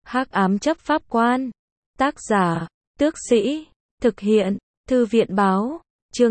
Hắc ám chấp pháp quan. Tác giả, Tước Sĩ. Thực hiện, Thư viện báo. Chương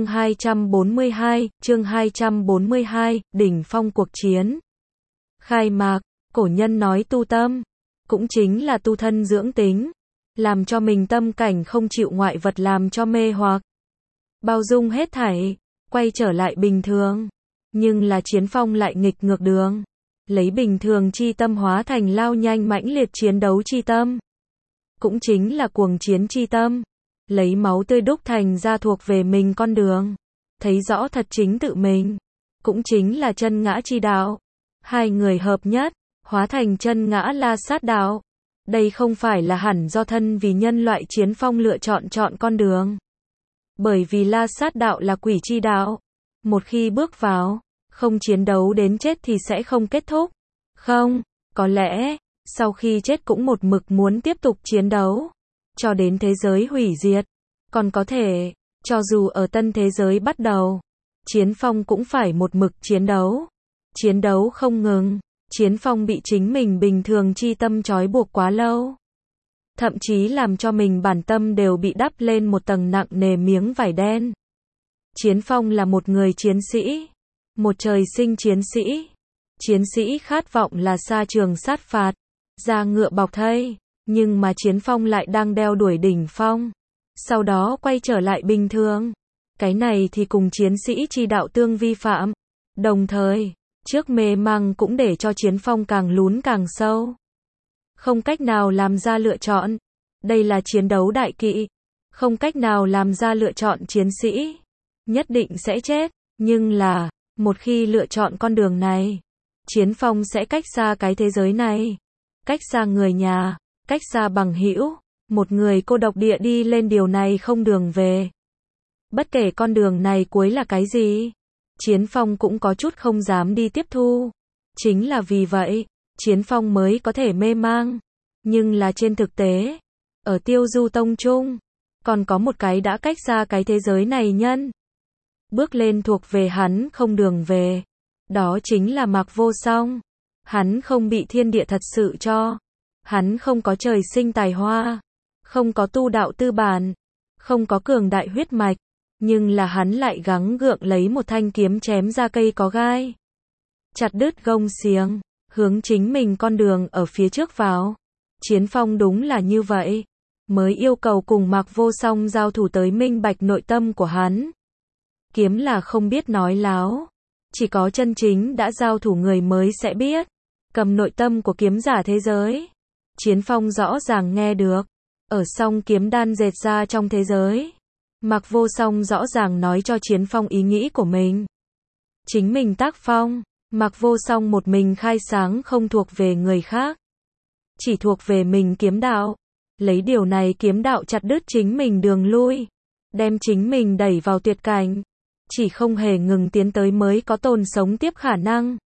242, đỉnh phong cuộc chiến. Khai mạc, cổ nhân nói tu tâm, cũng chính là tu thân dưỡng tính, làm cho mình tâm cảnh không chịu ngoại vật làm cho mê hoặc. Bao dung hết thảy, quay trở lại bình thường. Nhưng là Chiến Phong lại nghịch ngược đường. Lấy bình thường chi tâm hóa thành lao nhanh mãnh liệt chiến đấu chi tâm. Cũng chính là cuồng chiến chi tâm. Lấy máu tươi đúc thành ra thuộc về mình con đường. Thấy rõ thật chính tự mình. Cũng chính là chân ngã chi đạo. Hai người hợp nhất, hóa thành chân ngã La Sát đạo. Đây không phải là hẳn do thân vì nhân loại Chiến Phong lựa chọn con đường. Bởi vì La Sát đạo là quỷ chi đạo. Một khi bước vào, không chiến đấu đến chết thì sẽ không kết thúc. Không, có lẽ, sau khi chết cũng một mực muốn tiếp tục chiến đấu. Cho đến thế giới hủy diệt. Còn có thể, cho dù ở tân thế giới bắt đầu, Chiến Phong cũng phải một mực chiến đấu. Chiến đấu không ngừng. Chiến Phong bị chính mình bình thường chi tâm trói buộc quá lâu. Thậm chí làm cho mình bản tâm đều bị đắp lên một tầng nặng nề miếng vải đen. Chiến Phong là một người chiến sĩ. Một trời sinh chiến sĩ. Chiến sĩ khát vọng là xa trường sát phạt. Ra ngựa bọc thây. Nhưng mà Chiến Phong lại đang đeo đuổi đỉnh phong. Sau đó quay trở lại bình thường. Cái này thì cùng chiến sĩ chi đạo tương vi phạm. Đồng thời, trước mê mang cũng để cho Chiến Phong càng lún càng sâu. Không cách nào làm ra lựa chọn. Đây là chiến đấu đại kỵ. Không cách nào làm ra lựa chọn chiến sĩ. Nhất định sẽ chết. Nhưng là, một khi lựa chọn con đường này, Chiến Phong sẽ cách xa cái thế giới này. Cách xa người nhà, cách xa bằng hữu. Một người cô độc địa đi lên điều này không đường về. Bất kể con đường này cuối là cái gì, Chiến Phong cũng có chút không dám đi tiếp thu. Chính là vì vậy, Chiến Phong mới có thể mê mang. Nhưng là trên thực tế, ở Tiêu Du Tông Trung, còn có một cái đã cách xa cái thế giới này nhân. Bước lên thuộc về hắn không đường về. Đó chính là Mạc Vô Song. Hắn không bị thiên địa thật sự cho. Hắn không có trời sinh tài hoa. Không có tu đạo tư bản. Không có cường đại huyết mạch. Nhưng là hắn lại gắng gượng lấy một thanh kiếm chém ra cây có gai. Chặt đứt gông xiềng. Hướng chính mình con đường ở phía trước vào. Chiến Phong đúng là như vậy. Mới yêu cầu cùng Mạc Vô Song giao thủ tới minh bạch nội tâm của hắn. Kiếm là không biết nói láo. Chỉ có chân chính đã giao thủ người mới sẽ biết. Cầm nội tâm của kiếm giả thế giới. Chiến Phong rõ ràng nghe được. Ở song kiếm đan dệt ra trong thế giới. Mạc Vô Song rõ ràng nói cho Chiến Phong ý nghĩ của mình. Chính mình tác phong. Mạc Vô Song một mình khai sáng không thuộc về người khác. Chỉ thuộc về mình kiếm đạo. Lấy điều này kiếm đạo chặt đứt chính mình đường lui. Đem chính mình đẩy vào tuyệt cảnh. Chỉ không hề ngừng tiến tới mới có tồn sống tiếp khả năng.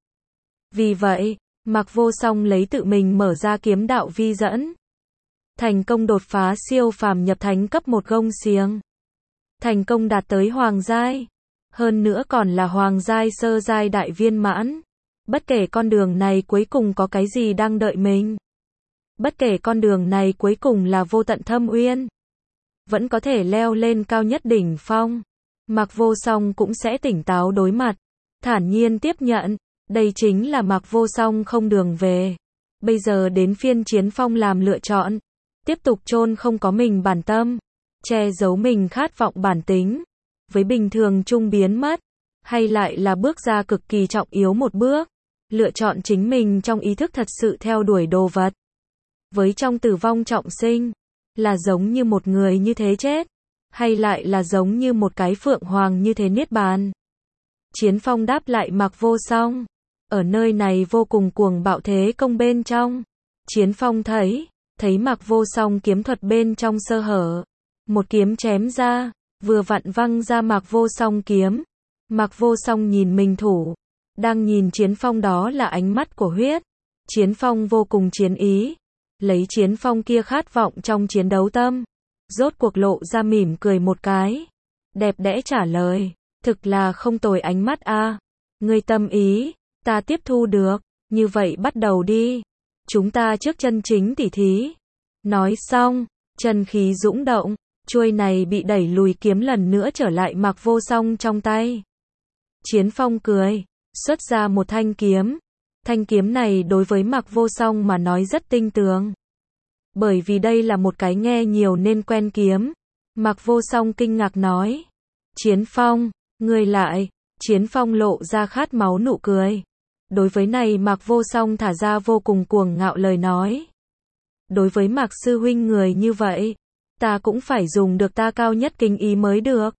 Vì vậy, Mạc Vô Song lấy tự mình mở ra kiếm đạo vi dẫn. Thành công đột phá siêu phàm nhập thánh cấp 1 gông xiềng. Thành công đạt tới hoàng giai. Hơn nữa còn là hoàng giai sơ giai đại viên mãn. Bất kể con đường này cuối cùng có cái gì đang đợi mình. Bất kể con đường này cuối cùng là vô tận thâm uyên. Vẫn có thể leo lên cao nhất đỉnh phong. Mạc Vô Song cũng sẽ tỉnh táo đối mặt. Thản nhiên tiếp nhận. Đây chính là Mạc Vô Song không đường về. Bây giờ đến phiên Chiến Phong làm lựa chọn. Tiếp tục chôn không có mình bản tâm. Che giấu mình khát vọng bản tính. Với bình thường trung biến mất. Hay lại là bước ra cực kỳ trọng yếu một bước. Lựa chọn chính mình trong ý thức thật sự theo đuổi đồ vật. Với trong tử vong trọng sinh. Là giống như một người như thế chết. Hay lại là giống như một cái phượng hoàng như thế niết bàn. Chiến Phong đáp lại Mạc Vô Song. Ở nơi này vô cùng cuồng bạo thế công bên trong. Chiến Phong thấy Mạc Vô Song kiếm thuật bên trong sơ hở. Một kiếm chém ra, vừa vặn văng ra Mạc Vô Song kiếm. Mạc Vô Song nhìn mình thủ. Đang nhìn Chiến Phong đó là ánh mắt của huyết. Chiến Phong vô cùng chiến ý. Lấy Chiến Phong kia khát vọng trong chiến đấu tâm. Rốt cuộc lộ ra mỉm cười một cái. Đẹp đẽ trả lời. Thực là không tồi ánh mắt a. Ngươi tâm ý, ta tiếp thu được. Như vậy bắt đầu đi. Chúng ta trước chân chính tỉ thí. Nói xong, chân khí dũng động, chuôi này bị đẩy lùi kiếm lần nữa trở lại Mạc Vô Song trong tay. Chiến Phong cười, xuất ra một thanh kiếm. Thanh kiếm này đối với Mạc Vô Song mà nói rất tinh tường. Bởi vì đây là một cái nghe nhiều nên quen kiếm. Mạc Vô Song kinh ngạc nói. Chiến Phong, ngươi lại. Chiến Phong lộ ra khát máu nụ cười. Đối với này Mạc Vô Song thả ra vô cùng cuồng ngạo lời nói. Đối với Mạc sư huynh người như vậy, ta cũng phải dùng được ta cao nhất kính ý mới được.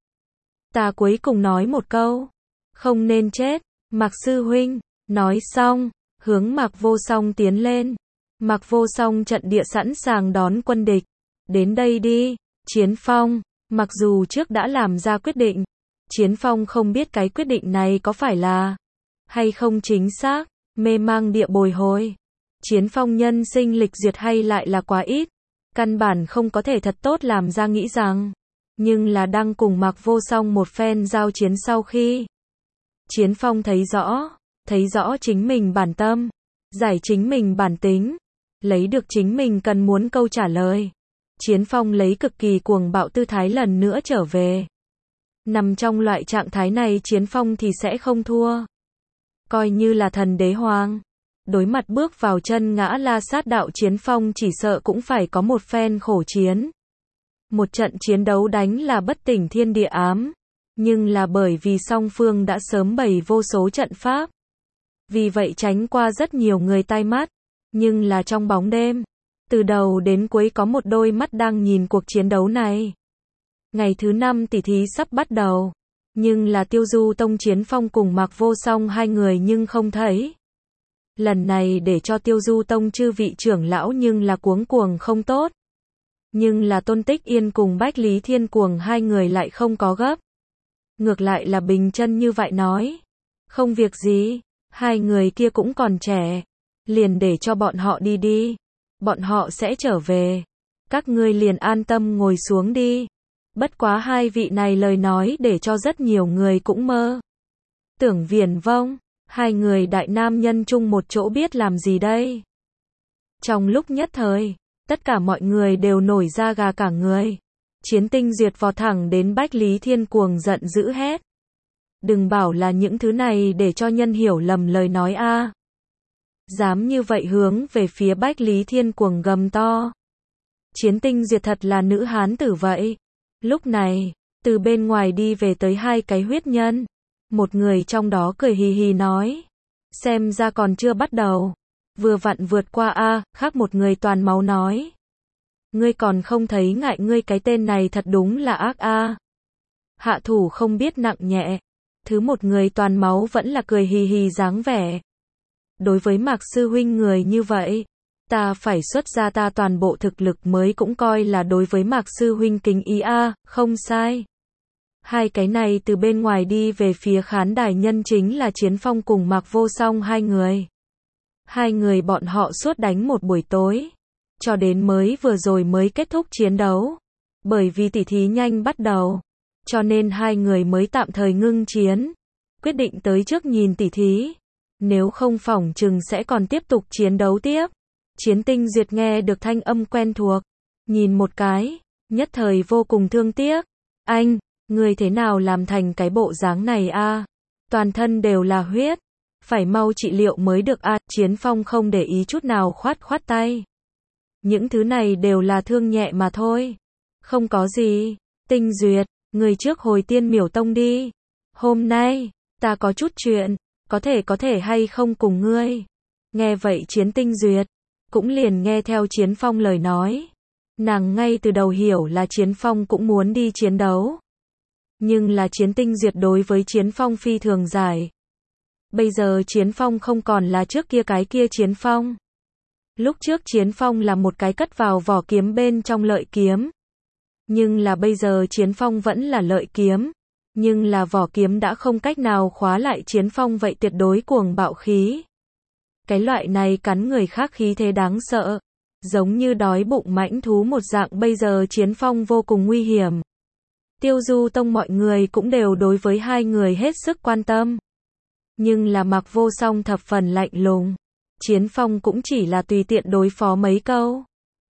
Ta cuối cùng nói một câu, không nên chết, Mạc sư huynh. Nói xong, hướng Mạc Vô Song tiến lên. Mạc Vô Song trận địa sẵn sàng đón quân địch. Đến đây đi, Chiến Phong. Mặc dù trước đã làm ra quyết định, Chiến Phong không biết cái quyết định này có phải là hay không chính xác, mê mang địa bồi hồi. Chiến Phong nhân sinh lịch duyệt hay lại là quá ít, căn bản không có thể thật tốt làm ra nghĩ rằng, nhưng là đang cùng Mạc Vô Song một phen giao chiến sau khi Chiến Phong thấy rõ chính mình bản tâm, giải chính mình bản tính, lấy được chính mình cần muốn câu trả lời. Chiến Phong lấy cực kỳ cuồng bạo tư thái lần nữa trở về. Nằm trong loại trạng thái này Chiến Phong thì sẽ không thua. Coi như là thần đế hoàng. Đối mặt bước vào chân ngã la sát đạo Chiến Phong chỉ sợ cũng phải có một phen khổ chiến. Một trận chiến đấu đánh là bất tỉnh thiên địa ám. Nhưng là bởi vì song phương đã sớm bày vô số trận pháp. Vì vậy tránh qua rất nhiều người tai mắt. Nhưng là trong bóng đêm, từ đầu đến cuối có một đôi mắt đang nhìn cuộc chiến đấu này. Ngày thứ 5 tỷ thí sắp bắt đầu. Nhưng là Tiêu Du Tông Chiến Phong cùng Mạc Vô Song hai người nhưng không thấy. Lần này để cho Tiêu Du Tông chư vị trưởng lão nhưng là cuống cuồng không tốt. Nhưng là Tôn Tích Yên cùng Bách Lý Thiên Cuồng hai người lại không có gấp. Ngược lại là bình chân như vậy nói. Không việc gì, hai người kia cũng còn trẻ. Liền để cho bọn họ đi đi. Bọn họ sẽ trở về. Các ngươi liền an tâm ngồi xuống đi. Bất quá hai vị này lời nói để cho rất nhiều người cũng mơ tưởng viển vông. Hai người đại nam nhân chung một chỗ biết làm gì đây? Trong lúc nhất thời, tất cả mọi người đều nổi da gà cả người. Chiến Tinh Duyệt vọt thẳng đến Bách Lý Thiên Cuồng giận dữ hét. Đừng bảo là những thứ này để cho nhân hiểu lầm lời nói a. Dám như vậy hướng về phía Bách Lý Thiên Cuồng gầm to. Chiến Tinh Duyệt thật là nữ hán tử vậy. Lúc này, từ bên ngoài đi về tới hai cái huyết nhân. Một người trong đó cười hì hì nói. Xem ra còn chưa bắt đầu. Vừa vặn vượt qua a. Khác một người toàn máu nói. Ngươi còn không thấy ngại ngươi cái tên này thật đúng là ác a. Hạ thủ không biết nặng nhẹ. Thứ một người toàn máu vẫn là cười hì hì dáng vẻ. Đối với Mạc sư huynh người như vậy, ta phải xuất ra ta toàn bộ thực lực mới cũng coi là đối với Mạc sư huynh kính ý a, không sai. Hai cái này từ bên ngoài đi về phía khán đài nhân chính là Chiến Phong cùng Mạc Vô Song hai người. Hai người bọn họ suốt đánh một buổi tối, cho đến mới vừa rồi mới kết thúc chiến đấu. Bởi vì tỷ thí nhanh bắt đầu, cho nên hai người mới tạm thời ngưng chiến, quyết định tới trước nhìn tỷ thí. Nếu không phỏng chừng sẽ còn tiếp tục chiến đấu tiếp. Chiến Tinh Duyệt nghe được thanh âm quen thuộc, nhìn một cái, nhất thời vô cùng thương tiếc. Anh, người thế nào làm thành cái bộ dáng này a? Toàn thân đều là huyết, phải mau trị liệu mới được a. Chiến Phong không để ý chút nào khoát tay. Những thứ này đều là thương nhẹ mà thôi. Không có gì. Tinh Duyệt, người trước hồi Tiên Miểu Tông đi. Hôm nay, ta có chút chuyện, có thể hay không cùng ngươi. Nghe vậy Chiến Tinh Duyệt cũng liền nghe theo Chiến Phong lời nói. Nàng ngay từ đầu hiểu là Chiến Phong cũng muốn đi chiến đấu. Nhưng là Chiến Tinh Duyệt đối với Chiến Phong phi thường giải. Bây giờ Chiến Phong không còn là trước kia cái kia Chiến Phong. Lúc trước Chiến Phong là một cái cất vào vỏ kiếm bên trong lợi kiếm. Nhưng là bây giờ Chiến Phong vẫn là lợi kiếm. Nhưng là vỏ kiếm đã không cách nào khóa lại Chiến Phong vậy tuyệt đối cuồng bạo khí. Cái loại này cắn người khác khí thế đáng sợ. Giống như đói bụng mãnh thú một dạng bây giờ Chiến Phong vô cùng nguy hiểm. Tiêu Du Tông mọi người cũng đều đối với hai người hết sức quan tâm. Nhưng là Mạc Vô Song thập phần lạnh lùng. Chiến Phong cũng chỉ là tùy tiện đối phó mấy câu.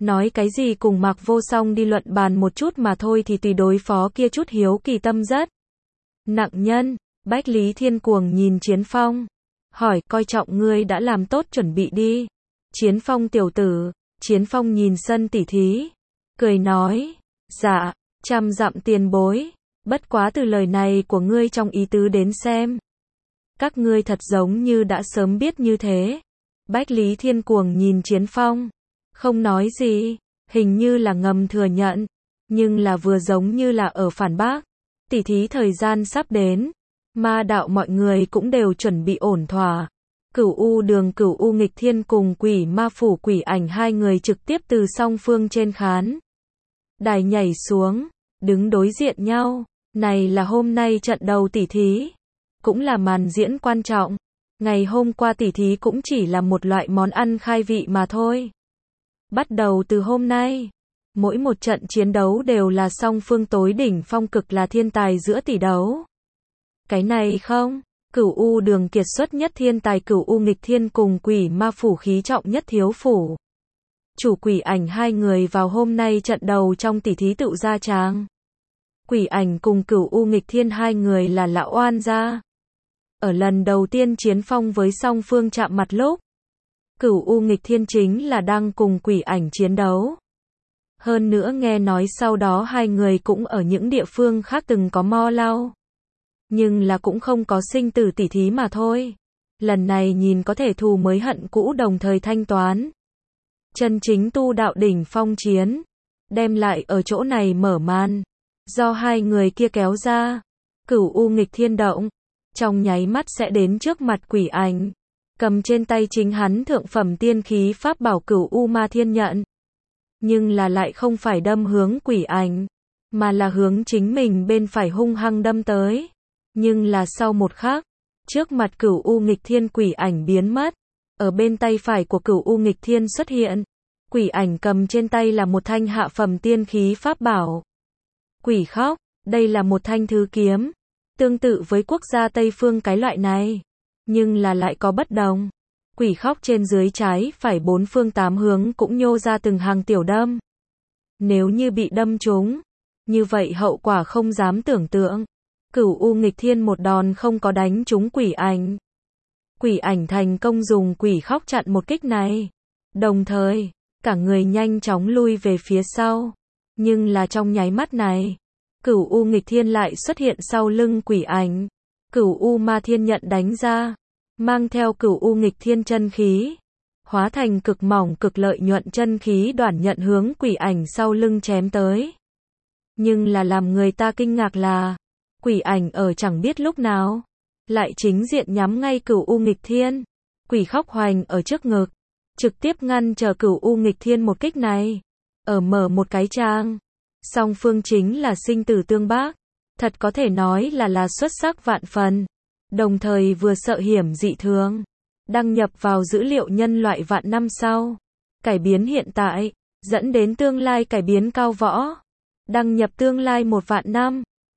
Nói cái gì cùng Mạc Vô Song đi luận bàn một chút mà thôi thì tùy đối phó kia chút hiếu kỳ tâm rất nặng nhân. Bách Lý Thiên Cuồng nhìn Chiến Phong, hỏi coi trọng ngươi đã làm tốt chuẩn bị đi. Chiến Phong tiểu tử, Chiến Phong nhìn sân tỉ thí, cười nói, dạ, 100 dặm tiền bối, bất quá từ lời này của ngươi trong ý tứ đến xem. Các ngươi thật giống như đã sớm biết như thế. Bách Lý Thiên Cuồng nhìn Chiến Phong, không nói gì, hình như là ngầm thừa nhận, nhưng là vừa giống như là ở phản bác. Tỉ thí thời gian sắp đến, ma đạo mọi người cũng đều chuẩn bị ổn thỏa. Cửu U Đường Cửu U Nghịch Thiên cùng Quỷ Ma Phủ Quỷ Ảnh hai người trực tiếp từ song phương trên khán đài nhảy xuống, đứng đối diện nhau. Này là hôm nay trận đầu tỉ thí, cũng là màn diễn quan trọng. Ngày hôm qua tỉ thí cũng chỉ là một loại món ăn khai vị mà thôi. Bắt đầu từ hôm nay, mỗi một trận chiến đấu đều là song phương tối đỉnh phong cực là thiên tài giữa tỷ đấu. Cái này không, Cửu U Đường kiệt xuất nhất thiên tài Cửu U Nghịch Thiên cùng Quỷ Ma Phủ khí trọng nhất thiếu phủ chủ Quỷ Ảnh hai người vào hôm nay trận đầu trong tỉ thí tự ra tràng. Quỷ Ảnh cùng Cửu U Nghịch Thiên hai người là lão oan gia. Ở lần đầu tiên Chiến Phong với song phương chạm mặt lúc, Cửu U Nghịch Thiên chính là đang cùng Quỷ Ảnh chiến đấu. Hơn nữa nghe nói sau đó hai người cũng ở những địa phương khác từng có mo lau. Nhưng là cũng không có sinh tử tỉ thí mà thôi. Lần này nhìn có thể thù mới hận cũ đồng thời thanh toán. Chân chính tu đạo đỉnh phong chiến, đem lại ở chỗ này mở màn. Do hai người kia kéo ra, Cửu U Nghịch Thiên động, trong nháy mắt sẽ đến trước mặt Quỷ Ảnh. Cầm trên tay chính hắn thượng phẩm tiên khí pháp bảo Cửu U Ma Thiên Nhận. Nhưng là lại không phải đâm hướng Quỷ Ảnh, mà là hướng chính mình bên phải hung hăng đâm tới. Nhưng là sau một khắc, trước mặt Cửu U Nghịch Thiên Quỷ Ảnh biến mất. Ở bên tay phải của Cửu U Nghịch Thiên xuất hiện. Quỷ Ảnh cầm trên tay là một thanh hạ phẩm tiên khí pháp bảo. Quỷ Khóc, đây là một thanh thứ kiếm. Tương tự với quốc gia Tây Phương cái loại này. Nhưng là lại có bất đồng. Quỷ Khóc trên dưới trái phải bốn phương tám hướng cũng nhô ra từng hàng tiểu đâm. Nếu như bị đâm trúng, như vậy hậu quả không dám tưởng tượng. Cửu U Nghịch Thiên một đòn không có đánh trúng Quỷ Ảnh. Quỷ Ảnh thành công dùng Quỷ Khóc chặn một kích này. Đồng thời, cả người nhanh chóng lui về phía sau. Nhưng là trong nháy mắt này, Cửu U Nghịch Thiên lại xuất hiện sau lưng Quỷ Ảnh. Cửu U Ma Thiên Nhận đánh ra, mang theo Cửu U Nghịch Thiên chân khí, hóa thành cực mỏng cực lợi nhuận chân khí đoản nhận hướng Quỷ Ảnh sau lưng chém tới. Nhưng là làm người ta kinh ngạc là, Quỷ Ảnh ở chẳng biết lúc nào, lại chính diện nhắm ngay Cửu U Nghịch Thiên. Quỷ Khóc hoành ở trước ngực, trực tiếp ngăn trở Cửu U Nghịch Thiên một kích này. Ở mở một cái trang, song phương chính là sinh tử tương bác, thật có thể nói là xuất sắc vạn phần, đồng thời vừa sợ hiểm dị thường, đăng nhập vào dữ liệu nhân loại vạn năm sau, cải biến hiện tại, dẫn đến tương lai cải biến cao võ, đăng nhập tương lai 1 vạn năm.